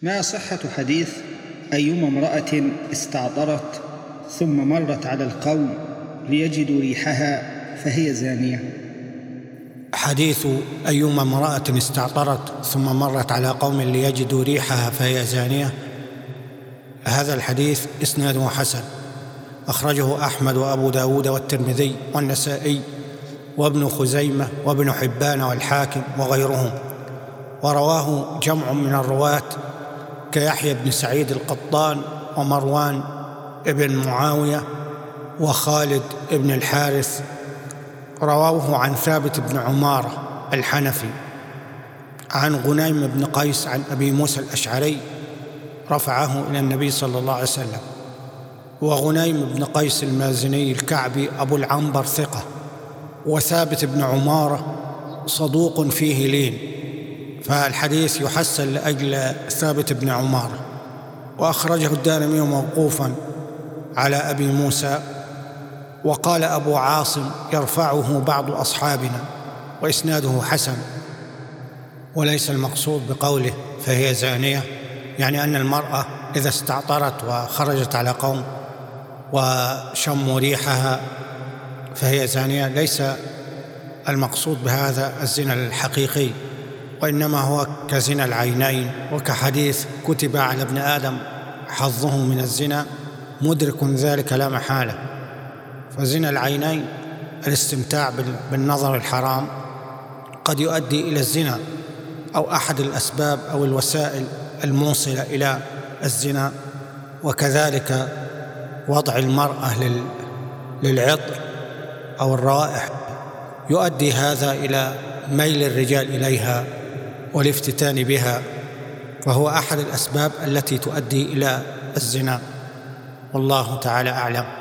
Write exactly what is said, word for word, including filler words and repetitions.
ما صحة حديث أيما امرأة استعطرت ثم مرت على القوم ليجدوا ريحها فهي زانية؟ حديث أيما امرأة استعطرت ثم مرت على قوم ليجدوا ريحها فهي زانية، هذا الحديث إسناده حسن، أخرجه أحمد وأبو داود والترمذي والنسائي وابن خزيمة وابن حبان والحاكم وغيرهم، ورواه جمع من الرواة كيحيى بن سعيد القطان ومروان ابن معاوية وخالد ابن الحارث. رواه عن ثابت بن عمارة الحنفي عن غنيم بن قيس عن أبي موسى الأشعري رفعه إلى النبي صلى الله عليه وسلم. وغنيم بن قيس المازني الكعبي أبو العنبر ثقة، وثابت بن عمارة صدوق فيه لين، فالحديث يحسن لأجل ثابت بن عمارة. وأخرجه الدارمي موقوفا على أبي موسى، وقال أبو عاصم يرفعه بعض أصحابنا وإسناده حسن. وليس المقصود بقوله فهي زانية يعني أن المرأة إذا استعطرت وخرجت على قوم وشموا ريحها فهي زانية، ليس المقصود بهذا الزنا الحقيقي، وإنما هو كزنا العينين، وكحديث كتب على ابن آدم حظه من الزنا مدرك ذلك لا محالة. فزنا العينين الاستمتاع بالنظر الحرام قد يؤدي إلى الزنا، أو أحد الأسباب أو الوسائل الموصلة إلى الزنا. وكذلك وضع المرأة للعطر أو الرائح يؤدي هذا إلى ميل الرجال إليها والافتتان بها، فهو أحد الأسباب التي تؤدي إلى الزنا، والله تعالى أعلم.